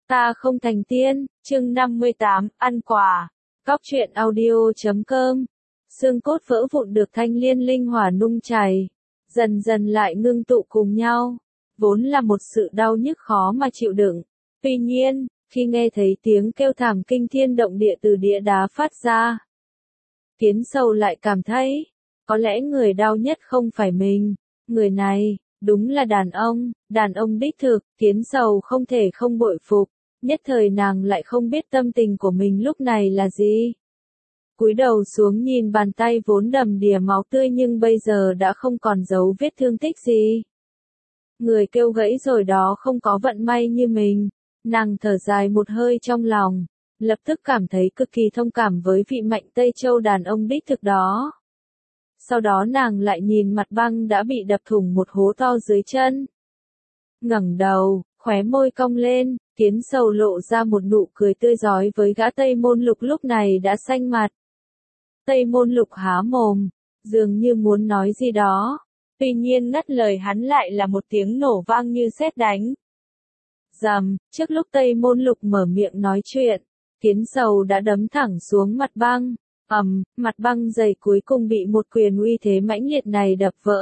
Ta không thành tiên, chương 58, ăn quà. Cóc truyện audio.com. Xương cốt vỡ vụn được thanh liên linh hỏa nung chảy, dần dần lại ngưng tụ cùng nhau, vốn là một sự đau nhức khó mà chịu đựng. Tuy nhiên, khi nghe thấy tiếng kêu thảm kinh thiên động địa từ địa đá phát ra, Kiến Sầu lại cảm thấy, có lẽ người đau nhất không phải mình, người này, đúng là đàn ông đích thực. Kiến Sầu không thể không bội phục, nhất thời nàng lại không biết tâm tình của mình lúc này là gì. Cúi đầu xuống nhìn bàn tay vốn đầm đìa máu tươi nhưng bây giờ đã không còn dấu vết thương tích gì. Người kêu gãy rồi đó không có vận may như mình, nàng thở dài một hơi trong lòng, lập tức cảm thấy cực kỳ thông cảm với vị Mạnh Tây Châu đàn ông đích thực đó. Sau đó nàng lại nhìn mặt băng đã bị đập thủng một hố to dưới chân. Ngẩng đầu, khóe môi cong lên, Kiến Sầu lộ ra một nụ cười tươi rói với gã Tây Môn Lục lúc này đã xanh mặt. Tây Môn Lục há mồm, dường như muốn nói gì đó, tuy nhiên ngắt lời hắn lại là một tiếng nổ vang như sét đánh. Rầm, trước lúc Tây Môn Lục mở miệng nói chuyện, Kiến Sầu đã đấm thẳng xuống mặt băng. Mặt băng dày cuối cùng bị một quyền uy thế mãnh liệt này đập vỡ.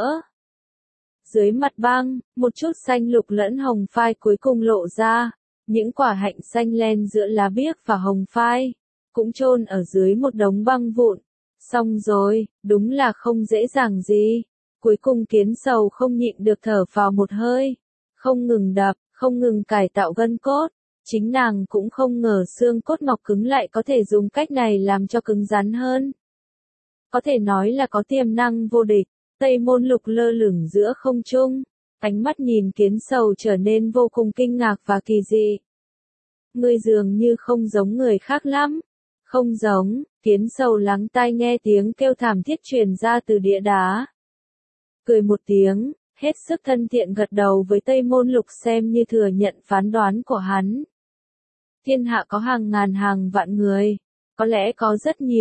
Dưới mặt băng, một chút xanh lục lẫn hồng phai cuối cùng lộ ra, những quả hạnh xanh len giữa lá biếc và hồng phai, cũng chôn ở dưới một đống băng vụn. Xong rồi, đúng là không dễ dàng gì. Cuối cùng Kiến Sầu không nhịn được thở vào một hơi, không ngừng đập, không ngừng cải tạo gân cốt. Chính nàng cũng không ngờ xương cốt mọc cứng lại có thể dùng cách này làm cho cứng rắn hơn. Có thể nói là có tiềm năng vô địch. Tây Môn Lục lơ lửng giữa không trung, ánh mắt nhìn Kiến Sầu trở nên vô cùng kinh ngạc và kỳ dị. Ngươi dường như không giống người khác lắm. Không giống. Kiến Sầu lắng tai nghe tiếng kêu thảm thiết truyền ra từ địa đá. Cười một tiếng, hết sức thân thiện gật đầu với Tây Môn Lục xem như thừa nhận phán đoán của hắn. Thiên hạ có hàng ngàn hàng vạn người, có lẽ có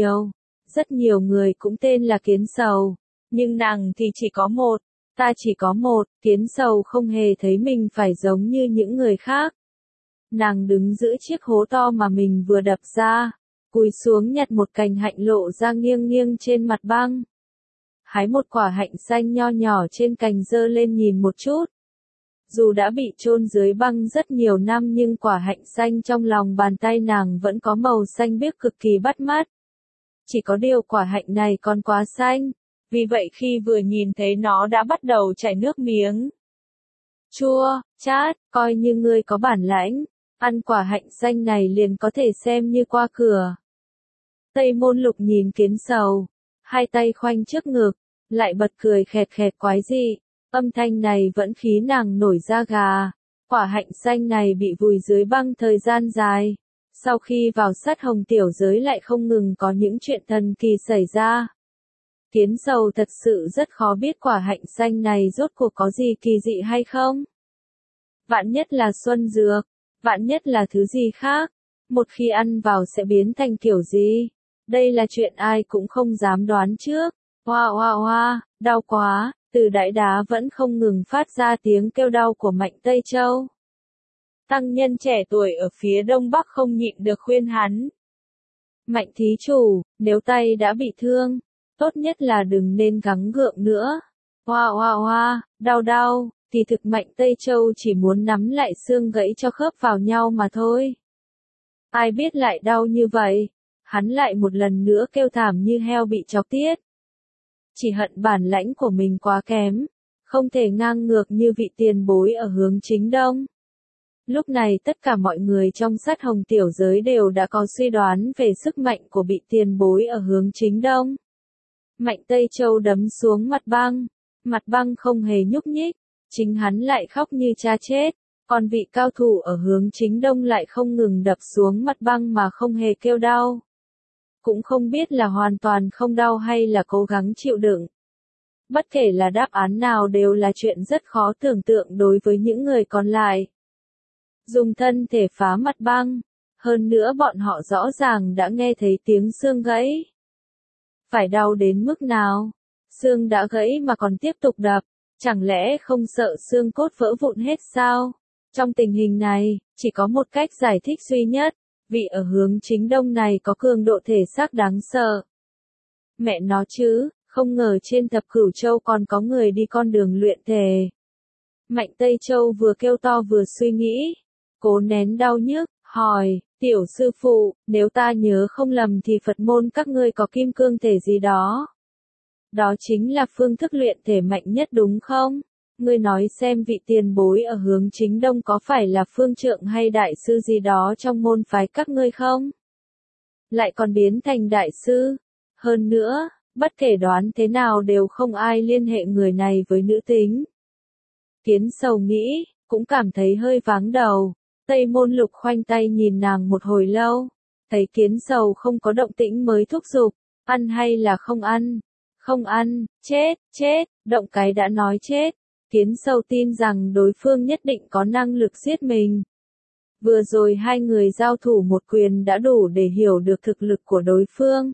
rất nhiều người cũng tên là Kiến Sầu, nhưng nàng thì chỉ có một, ta chỉ có một. Kiến Sầu không hề thấy mình phải giống như những người khác. Nàng đứng giữa chiếc hố to mà mình vừa đập ra, cúi xuống nhặt một cành hạnh lộ ra nghiêng nghiêng trên mặt băng. Hái một quả hạnh xanh nho nhỏ trên cành giơ lên nhìn một chút. Dù đã bị chôn dưới băng rất nhiều năm nhưng quả hạnh xanh trong lòng bàn tay nàng vẫn có màu xanh biếc cực kỳ bắt mắt. Chỉ có điều quả hạnh này còn quá xanh, vì vậy khi vừa nhìn thấy nó đã bắt đầu chảy nước miếng. Chua, chát, coi như ngươi có bản lãnh, ăn quả hạnh xanh này liền có thể xem như qua cửa. Tây Môn Lục nhìn Kiến Sầu, hai tay khoanh trước ngực, lại bật cười khẹt khẹt quái dị. Âm thanh này vẫn khiến nàng nổi da gà. Quả hạnh xanh này bị vùi dưới băng thời gian dài. Sau khi vào sát hồng tiểu giới lại không ngừng có những chuyện thần kỳ xảy ra. Kiến Sầu thật sự rất khó biết quả hạnh xanh này rốt cuộc có gì kỳ dị hay không. Vạn nhất là xuân dược, vạn nhất là thứ gì khác. Một khi ăn vào sẽ biến thành kiểu gì? Đây là chuyện ai cũng không dám đoán trước. Hoa hoa hoa, đau quá. Từ đại đá vẫn không ngừng phát ra tiếng kêu đau của Mạnh Tây Châu. Tăng nhân trẻ tuổi ở phía đông bắc không nhịn được khuyên hắn. Mạnh thí chủ, nếu tay đã bị thương, tốt nhất là đừng nên gắng gượng nữa. Hoa hoa hoa, đau, thì thực Mạnh Tây Châu chỉ muốn nắm lại xương gãy cho khớp vào nhau mà thôi. Ai biết lại đau như vậy, hắn lại một lần nữa kêu thảm như heo bị chọc tiết. Chỉ hận bản lãnh của mình quá kém, không thể ngang ngược như vị tiền bối ở hướng chính đông. Lúc này tất cả mọi người trong sát hồng tiểu giới đều đã có suy đoán về sức mạnh của vị tiền bối ở hướng chính đông. Mạnh Tây Châu đấm xuống mặt băng không hề nhúc nhích, chính hắn lại khóc như cha chết, còn vị cao thủ ở hướng chính đông lại không ngừng đập xuống mặt băng mà không hề kêu đau. Cũng không biết là hoàn toàn không đau hay là cố gắng chịu đựng. Bất kể là đáp án nào đều là chuyện rất khó tưởng tượng đối với những người còn lại. Dùng thân thể phá mặt băng, hơn nữa bọn họ rõ ràng đã nghe thấy tiếng xương gãy. Phải đau đến mức nào? Xương đã gãy mà còn tiếp tục đập, chẳng lẽ không sợ xương cốt vỡ vụn hết sao? Trong tình hình này, chỉ có một cách giải thích duy nhất, vị ở hướng chính đông này có cường độ thể xác đáng sợ. Mẹ nó chứ, không ngờ trên Thập Cửu Châu còn có người đi con đường luyện thể. Mạnh Tây Châu vừa kêu to vừa suy nghĩ, cố nén đau nhức, hỏi, tiểu sư phụ, nếu ta nhớ không lầm thì Phật môn các ngươi có kim cương thể gì đó. Đó chính là phương thức luyện thể mạnh nhất đúng không? Ngươi nói xem vị tiền bối ở hướng chính đông có phải là phương trượng hay đại sư gì đó trong môn phái các ngươi không? Lại còn biến thành đại sư. Hơn nữa, bất kể đoán thế nào đều không ai liên hệ người này với nữ tính. Kiến Sầu nghĩ, cũng cảm thấy hơi váng đầu. Tây Môn Lục khoanh tay nhìn nàng một hồi lâu. Thấy Kiến Sầu không có động tĩnh mới thúc giục, ăn hay là không ăn? Không ăn, chết, động cái đã nói chết. Kiến Sầu tin rằng đối phương nhất định có năng lực giết mình. Vừa rồi hai người giao thủ một quyền đã đủ để hiểu được thực lực của đối phương.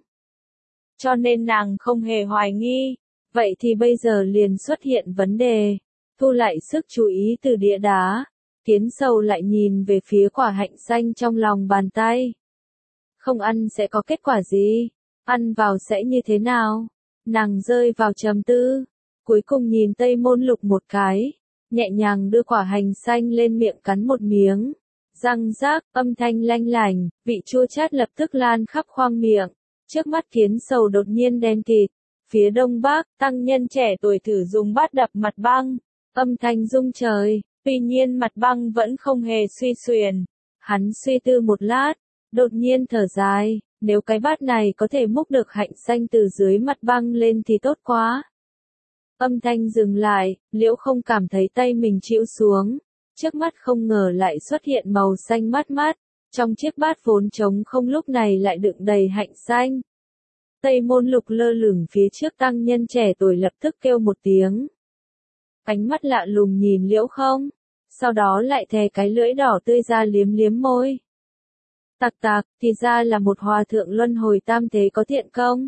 Cho nên nàng không hề hoài nghi. Vậy thì bây giờ liền xuất hiện vấn đề. Thu lại sức chú ý từ địa đá. Kiến Sầu lại nhìn về phía quả hạnh xanh trong lòng bàn tay. Không ăn sẽ có kết quả gì? Ăn vào sẽ như thế nào? Nàng rơi vào trầm tư. Cuối cùng nhìn Tây Môn Lục một cái. Nhẹ nhàng đưa quả hành xanh lên miệng cắn một miếng. Răng rác, âm thanh lanh lành, vị chua chát lập tức lan khắp khoang miệng. Trước mắt Kiến Sầu đột nhiên đen kịt. Phía đông bắc, tăng nhân trẻ tuổi thử dùng bát đập mặt băng. Âm thanh rung trời, tuy nhiên mặt băng vẫn không hề suy xuyển. Hắn suy tư một lát, đột nhiên thở dài, nếu cái bát này có thể múc được hạnh xanh từ dưới mặt băng lên thì tốt quá. Âm thanh dừng lại, Liễu không cảm thấy tay mình chịu xuống. Trước mắt không ngờ lại xuất hiện màu xanh mát mát. Trong chiếc bát vốn trống không lúc này lại đựng đầy hạnh xanh. Tây Môn Lục lơ lửng phía trước tăng nhân trẻ tuổi lập tức kêu một tiếng. Ánh mắt lạ lùng nhìn Liễu không. Sau đó lại thè cái lưỡi đỏ tươi ra liếm liếm môi. Tạc, thì ra là một hòa thượng luân hồi tam thế có thiện công.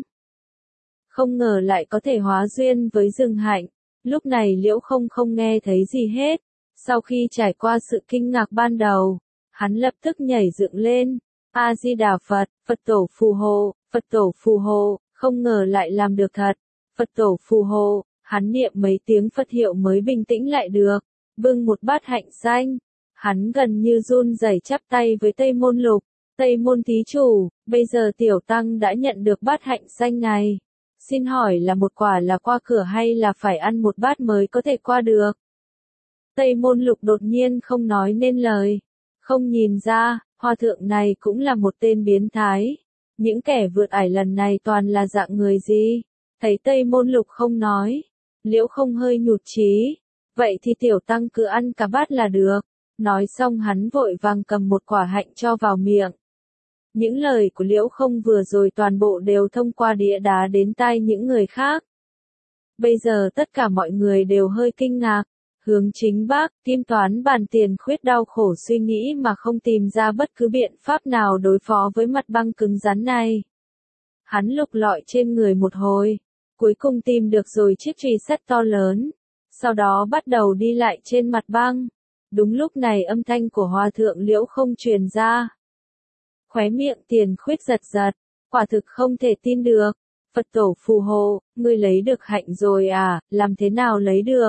Không ngờ lại có thể hóa duyên với rừng hạnh. Lúc này Liễu không nghe thấy gì hết. Sau khi trải qua sự kinh ngạc ban đầu, hắn lập tức nhảy dựng lên. A-di-đà Phật, Phật tổ phù hộ, Phật tổ phù hộ, không ngờ lại làm được thật. Phật tổ phù hộ, hắn niệm mấy tiếng Phật hiệu mới bình tĩnh lại được. Bưng một bát hạnh xanh, hắn gần như run rẩy chắp tay với Tây Môn Lục. Tây Môn thí chủ, bây giờ tiểu tăng đã nhận được bát hạnh xanh này. Xin hỏi là một quả là qua cửa hay là phải ăn một bát mới có thể qua được? Tây Môn Lục đột nhiên không nói nên lời. Không nhìn ra, hòa thượng này cũng là một tên biến thái. Những kẻ vượt ải lần này toàn là dạng người gì? Thấy Tây Môn Lục không nói, Liễu không hơi nhụt chí. Vậy thì tiểu tăng cứ ăn cả bát là được. Nói xong hắn vội vàng cầm một quả hạnh cho vào miệng. Những lời của Liễu không vừa rồi toàn bộ đều thông qua địa đá đến tai những người khác. Bây giờ tất cả mọi người đều hơi kinh ngạc. Hướng chính bắc, Kim Toán Bàn Tiền Khuyết đau khổ suy nghĩ mà không tìm ra bất cứ biện pháp nào đối phó với mặt băng cứng rắn này. Hắn lục lọi trên người một hồi, cuối cùng tìm được rồi chiếc chùy sắt to lớn. Sau đó bắt đầu đi lại trên mặt băng. Đúng lúc này âm thanh của hòa thượng Liễu không truyền ra. Khóe miệng Tiền Khuyết giật giật, quả thực không thể tin được. Phật tổ phù hộ, ngươi lấy được hạnh rồi à, làm thế nào lấy được?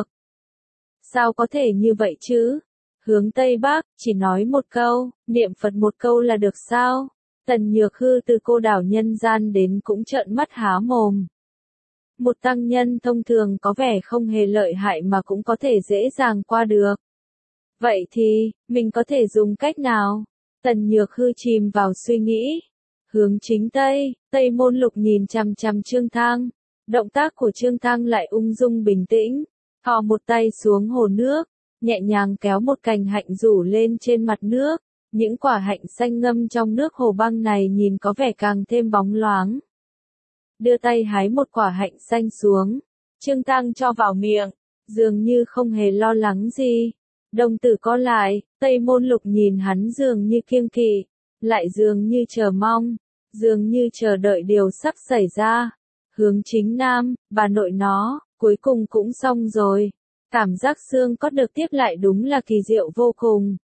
Sao có thể như vậy chứ? Hướng Tây Bắc, chỉ nói một câu, niệm Phật một câu là được sao? Tần Nhược Hư từ cô đảo nhân gian đến cũng trợn mắt há mồm. Một tăng nhân thông thường có vẻ không hề lợi hại mà cũng có thể dễ dàng qua được. Vậy thì, mình có thể dùng cách nào? Tần Nhược Hư chìm vào suy nghĩ. Hướng chính Tây, Tây Môn Lục nhìn chằm chằm Trương Thang. Động tác của Trương Thang lại ung dung bình tĩnh. Thò một tay xuống hồ nước, nhẹ nhàng kéo một cành hạnh rủ lên trên mặt nước. Những quả hạnh xanh ngâm trong nước hồ băng này nhìn có vẻ càng thêm bóng loáng. Đưa tay hái một quả hạnh xanh xuống. Trương Thang cho vào miệng, dường như không hề lo lắng gì. Đồng tử co lại, Tây Môn Lục nhìn hắn dường như kiêng kỵ, lại dường như chờ mong, dường như chờ đợi điều sắp xảy ra. Hướng chính Nam, bà nội nó, cuối cùng cũng xong rồi. Cảm giác xương cốt được tiếp lại đúng là kỳ diệu vô cùng.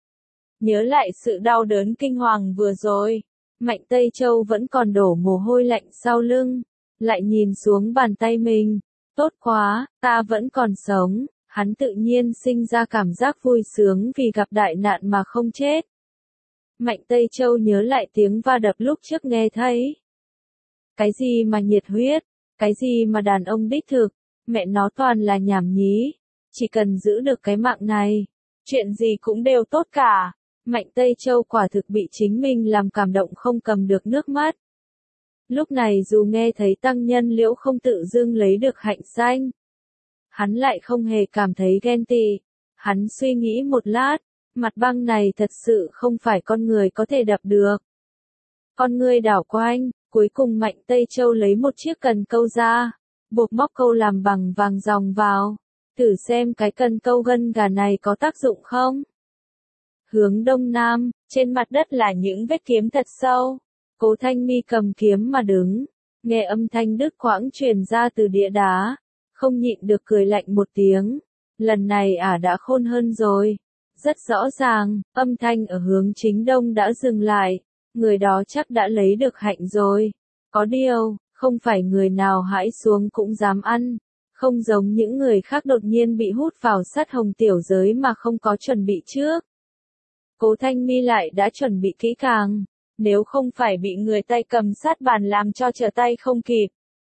Nhớ lại sự đau đớn kinh hoàng vừa rồi, Mạnh Tây Châu vẫn còn đổ mồ hôi lạnh sau lưng, lại nhìn xuống bàn tay mình. Tốt quá, ta vẫn còn sống, hắn tự nhiên sinh ra cảm giác vui sướng vì gặp đại nạn mà không chết. Mạnh Tây Châu nhớ lại tiếng va đập lúc trước nghe thấy. Cái gì mà nhiệt huyết, cái gì mà đàn ông đích thực, mẹ nó toàn là nhảm nhí. Chỉ cần giữ được cái mạng này, chuyện gì cũng đều tốt cả. Mạnh Tây Châu quả thực bị chính mình làm cảm động không cầm được nước mắt. Lúc này dù nghe thấy tăng nhân Liễu không tự dưng lấy được hạnh danh, hắn lại không hề cảm thấy ghen tị. Hắn suy nghĩ một lát, mặt băng này thật sự không phải con người có thể đập được. Con người đảo quanh, cuối cùng Mạnh Tây Châu lấy một chiếc cần câu ra, buộc móc câu làm bằng vàng ròng vào. Thử xem cái cần câu gân gà này có tác dụng không? Hướng đông nam, trên mặt đất là những vết kiếm thật sâu. Cố Thanh Mi cầm kiếm mà đứng, nghe âm thanh đứt quãng truyền ra từ địa đá, không nhịn được cười lạnh một tiếng. Lần này đã khôn hơn rồi. Rất rõ ràng, âm thanh ở hướng chính đông đã dừng lại, người đó chắc đã lấy được hạnh rồi. Có điều, không phải người nào hãi xuống cũng dám ăn, không giống những người khác đột nhiên bị hút vào sát hồng tiểu giới mà không có chuẩn bị trước. Cố Thanh Mi lại đã chuẩn bị kỹ càng, nếu không phải bị người tay cầm sát bàn làm cho trở tay không kịp.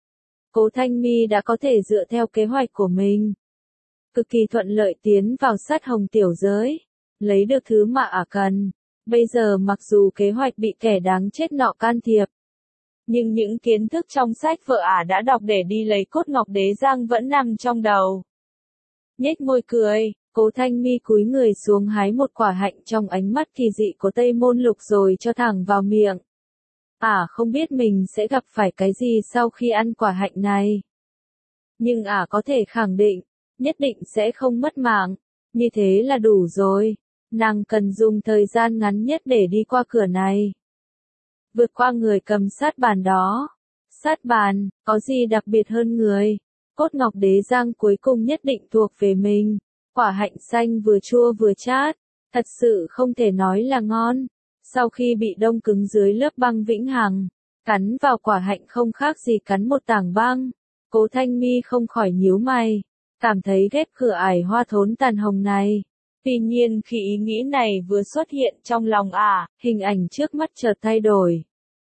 Cố Thanh Mi đã có thể dựa theo kế hoạch của mình, cực kỳ thuận lợi tiến vào sát hồng tiểu giới, lấy được thứ mà cần. Bây giờ mặc dù kế hoạch bị kẻ đáng chết nọ can thiệp, nhưng những kiến thức trong sách vợ đã đọc để đi lấy cốt ngọc đế giang vẫn nằm trong đầu. Nhếch môi cười, Cố Thanh Mi cúi người xuống hái một quả hạnh trong ánh mắt kỳ dị của Tây Môn Lục rồi cho thẳng vào miệng. Không biết mình sẽ gặp phải cái gì sau khi ăn quả hạnh này. Nhưng có thể khẳng định, nhất định sẽ không mất mạng. Như thế là đủ rồi. Nàng cần dùng thời gian ngắn nhất để đi qua cửa này. Vượt qua người cầm sát bàn đó. Sát bàn, có gì đặc biệt hơn người. Cốt ngọc đế giang cuối cùng nhất định thuộc về mình. Quả hạnh xanh vừa chua vừa chát. Thật sự không thể nói là ngon. Sau khi bị đông cứng dưới lớp băng vĩnh hằng, cắn vào quả hạnh không khác gì cắn một tảng băng. Cố Thanh Mi không khỏi nhíu mày, cảm thấy ghét cửa ải hoa thốn tàn hồng này. Tuy nhiên khi ý nghĩ này vừa xuất hiện trong lòng hình ảnh trước mắt chợt thay đổi.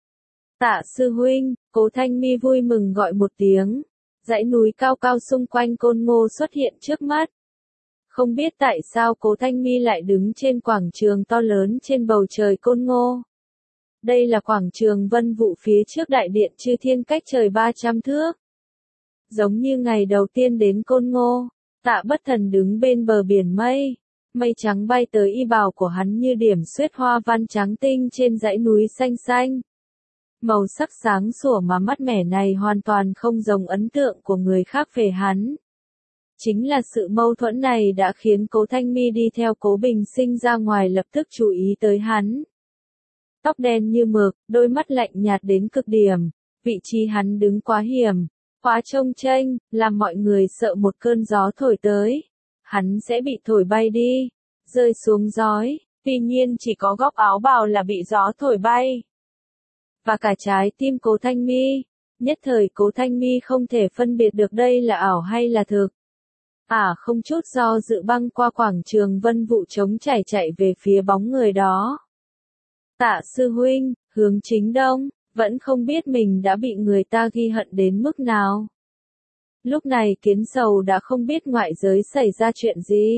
Tạ sư huynh, Cố Thanh Mi vui mừng gọi một tiếng. Dãy núi cao cao xung quanh Côn Ngô xuất hiện trước mắt. Không biết tại sao Cố Thanh Mi lại đứng trên quảng trường to lớn trên bầu trời Côn Ngô. Đây là quảng trường Vân Vũ phía trước đại điện Chư Thiên cách trời 300 thước. Giống như ngày đầu tiên đến Côn Ngô, Tạ Bất Thần đứng bên bờ biển mây. Mây trắng bay tới y bào của hắn như điểm xuyết hoa văn trắng tinh trên dãy núi xanh xanh. Màu sắc sáng sủa mà mát mẻ này hoàn toàn không giống ấn tượng của người khác về hắn. Chính là sự mâu thuẫn này đã khiến Cố Thanh Mi đi theo Cố Bình Sinh ra ngoài lập tức chú ý tới hắn. Tóc đen như mực, đôi mắt lạnh nhạt đến cực điểm, vị trí hắn đứng quá hiểm, quá trông chênh, làm mọi người sợ một cơn gió thổi tới. Hắn sẽ bị thổi bay đi, rơi xuống giói, tuy nhiên chỉ có góc áo bào là bị gió thổi bay. Và cả trái tim Cố Thanh Mi, nhất thời Cố Thanh Mi không thể phân biệt được đây là ảo hay là thực. Không chút do dự băng qua quảng trường Vân Vũ trống chảy chạy về phía bóng người đó. Tạ sư huynh, hướng chính đông, vẫn không biết mình đã bị người ta ghi hận đến mức nào. Lúc này Kiến Sầu đã không biết ngoại giới xảy ra chuyện gì.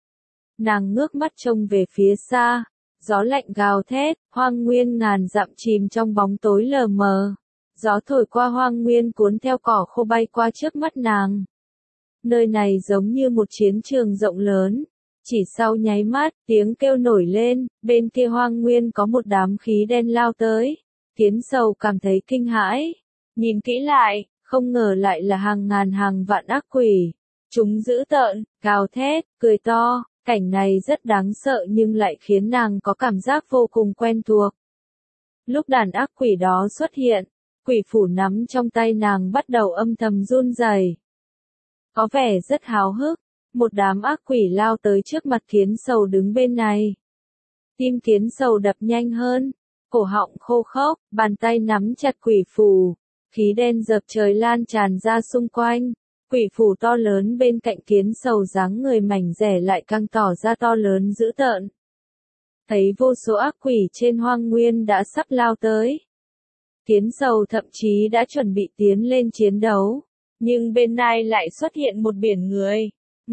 Nàng ngước mắt trông về phía xa, gió lạnh gào thét, hoang nguyên ngàn dặm chìm trong bóng tối lờ mờ. Gió thổi qua hoang nguyên cuốn theo cỏ khô bay qua trước mắt nàng. Nơi này giống như một chiến trường rộng lớn. Chỉ sau nháy mắt, tiếng kêu nổi lên, bên kia hoang nguyên có một đám khí đen lao tới. Kiến Sầu cảm thấy kinh hãi. Nhìn kỹ lại, không ngờ lại là hàng ngàn hàng vạn ác quỷ. Chúng dữ tợn, gào thét, cười to, cảnh này rất đáng sợ nhưng lại khiến nàng có cảm giác vô cùng quen thuộc. Lúc đàn ác quỷ đó xuất hiện, quỷ phủ nắm trong tay nàng bắt đầu âm thầm run rẩy. Có vẻ rất háo hức, một đám ác quỷ lao tới trước mặt Kiến Sầu đứng bên này. Tim kiến sầu đập nhanh hơn, cổ họng khô khốc, bàn tay nắm chặt quỷ phù, khí đen dập trời lan tràn ra xung quanh. Quỷ phù to lớn bên cạnh kiến sầu dáng người mảnh dẻ lại càng tỏ ra to lớn dữ tợn. Thấy vô số ác quỷ trên hoang nguyên đã sắp lao tới. Kiến sầu thậm chí đã chuẩn bị tiến lên chiến đấu, nhưng bên này lại xuất hiện một biển người.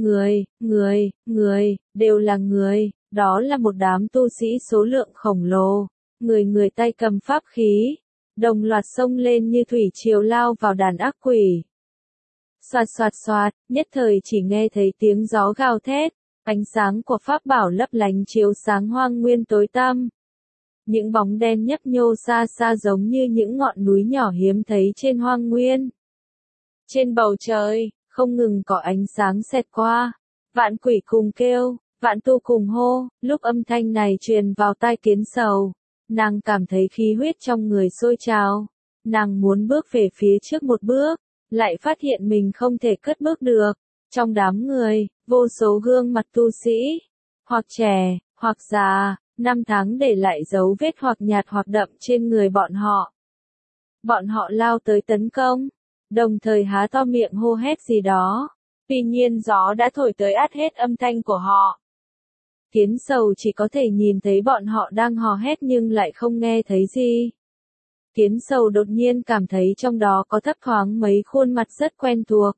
Người, đều là người, đó là một đám tu sĩ số lượng khổng lồ, người tay cầm pháp khí, đồng loạt xông lên như thủy triều lao vào đàn ác quỷ. Xoạt, nhất thời chỉ nghe thấy tiếng gió gào thét, ánh sáng của pháp bảo lấp lánh chiếu sáng hoang nguyên tối tăm. Những bóng đen nhấp nhô xa xa giống như những ngọn núi nhỏ hiếm thấy trên hoang nguyên. Trên bầu trời, không ngừng có ánh sáng xẹt qua, vạn quỷ cùng kêu, vạn tu cùng hô, lúc âm thanh này truyền vào tai kiến sầu, nàng cảm thấy khí huyết trong người sôi trào, nàng muốn bước về phía trước một bước, lại phát hiện mình không thể cất bước được. Trong đám người, vô số gương mặt tu sĩ, hoặc trẻ, hoặc già, năm tháng để lại dấu vết hoặc nhạt hoặc đậm trên người bọn họ. Bọn họ lao tới tấn công, đồng thời há to miệng hô hét gì đó. Tuy nhiên gió đã thổi tới át hết âm thanh của họ. Kiến sầu chỉ có thể nhìn thấy bọn họ đang hò hét nhưng lại không nghe thấy gì. Kiến sầu đột nhiên cảm thấy trong đó có thấp thoáng mấy khuôn mặt rất quen thuộc.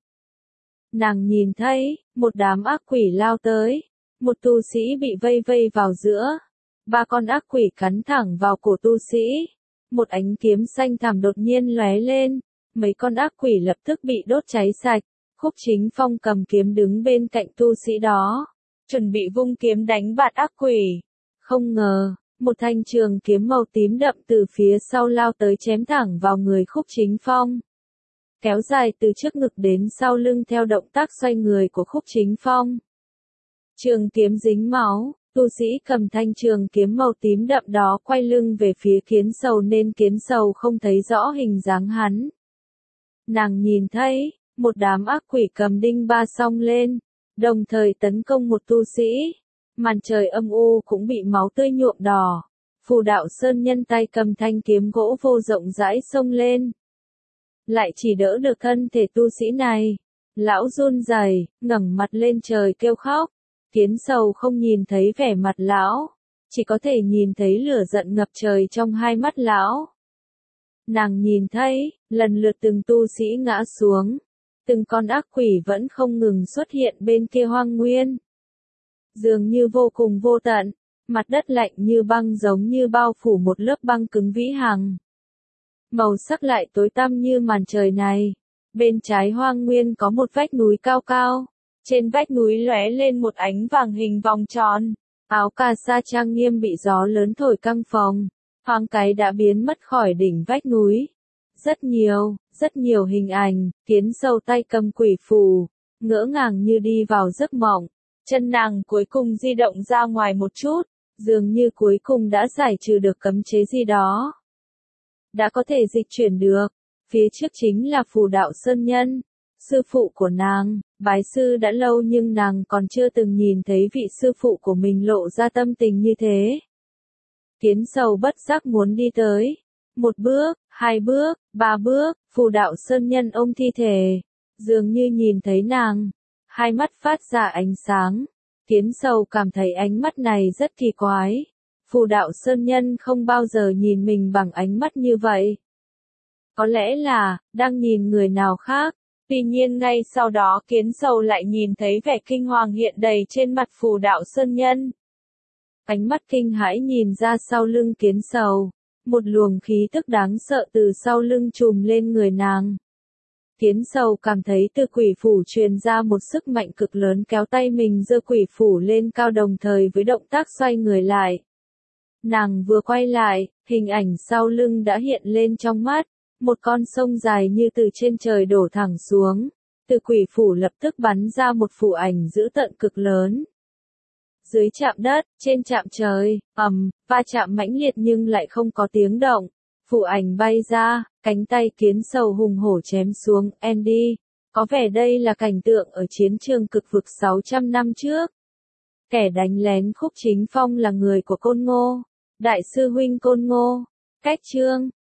Nàng nhìn thấy, một đám ác quỷ lao tới, một tu sĩ bị vây vào giữa, 3 con ác quỷ cắn thẳng vào cổ tu sĩ, một ánh kiếm xanh thẳm đột nhiên lóe lên, mấy con ác quỷ lập tức bị đốt cháy sạch. Khúc Chính Phong cầm kiếm đứng bên cạnh tu sĩ đó, chuẩn bị vung kiếm đánh bạt ác quỷ. Không ngờ, một thanh trường kiếm màu tím đậm từ phía sau lao tới chém thẳng vào người Khúc Chính Phong. Kéo dài từ trước ngực đến sau lưng theo động tác xoay người của Khúc Chính Phong. Trường kiếm dính máu, tu sĩ cầm thanh trường kiếm màu tím đậm đó quay lưng về phía kiến sầu nên kiến sầu không thấy rõ hình dáng hắn. Nàng nhìn thấy, một đám ác quỷ cầm đinh ba song lên, đồng thời tấn công một tu sĩ. Màn trời âm u cũng bị máu tươi nhuộm đỏ. Phù đạo sơn nhân tay cầm thanh kiếm gỗ vô rộng rãi xông lên. Lại chỉ đỡ được thân thể tu sĩ này. Lão run rẩy, ngẩng mặt lên trời kêu khóc. Kiến sầu không nhìn thấy vẻ mặt lão, chỉ có thể nhìn thấy lửa giận ngập trời trong hai mắt lão. Nàng nhìn thấy, lần lượt từng tu sĩ ngã xuống. Từng con ác quỷ vẫn không ngừng xuất hiện bên kia hoang nguyên. Dường như vô cùng vô tận, mặt đất lạnh như băng giống như bao phủ một lớp băng cứng vĩ hằng. Màu sắc lại tối tăm như màn trời này. Bên trái hoang nguyên có một vách núi cao cao. Trên vách núi lóe lên một ánh vàng hình vòng tròn. Áo cà sa trang nghiêm bị gió lớn thổi căng phồng. Thoáng cái đã biến mất khỏi đỉnh vách núi. Rất nhiều hình ảnh, kiến sầu tay cầm quỷ phù, ngỡ ngàng như đi vào giấc mộng. Chân nàng cuối cùng di động ra ngoài một chút, dường như cuối cùng đã giải trừ được cấm chế gì đó. Đã có thể dịch chuyển được, phía trước chính là Phù Đạo Sơn Nhân, sư phụ của nàng, bái sư đã lâu nhưng nàng còn chưa từng nhìn thấy vị sư phụ của mình lộ ra tâm tình như thế. Kiến sầu bất giác muốn đi tới. 1 bước, 2 bước, 3 bước, Phù Đạo Sơn Nhân ôm thi thể, dường như nhìn thấy nàng, hai mắt phát ra ánh sáng. Kiến sầu cảm thấy ánh mắt này rất kỳ quái. Phù Đạo Sơn Nhân không bao giờ nhìn mình bằng ánh mắt như vậy. Có lẽ là, đang nhìn người nào khác. Tuy nhiên ngay sau đó kiến sầu lại nhìn thấy vẻ kinh hoàng hiện đầy trên mặt Phù Đạo Sơn Nhân. Ánh mắt kinh hãi nhìn ra sau lưng kiến sầu. Một luồng khí tức đáng sợ từ sau lưng trùm lên người nàng. Kiến sầu cảm thấy từ quỷ phủ truyền ra một sức mạnh cực lớn kéo tay mình giơ quỷ phủ lên cao đồng thời với động tác xoay người lại. Nàng vừa quay lại, hình ảnh sau lưng đã hiện lên trong mắt. Một con sông dài như từ trên trời đổ thẳng xuống. Từ quỷ phủ lập tức bắn ra một phù ảnh dữ tợn cực lớn. Dưới chạm đất, trên chạm trời, va chạm mãnh liệt nhưng lại không có tiếng động. Phù ảnh bay ra, cánh tay kiến sầu hùng hổ chém xuống, Andy. Có vẻ đây là cảnh tượng ở chiến trường cực vực 600 năm trước. Kẻ đánh lén Khúc Chính Phong là người của Côn Ngô. Đại sư huynh Côn Ngô. Cách chương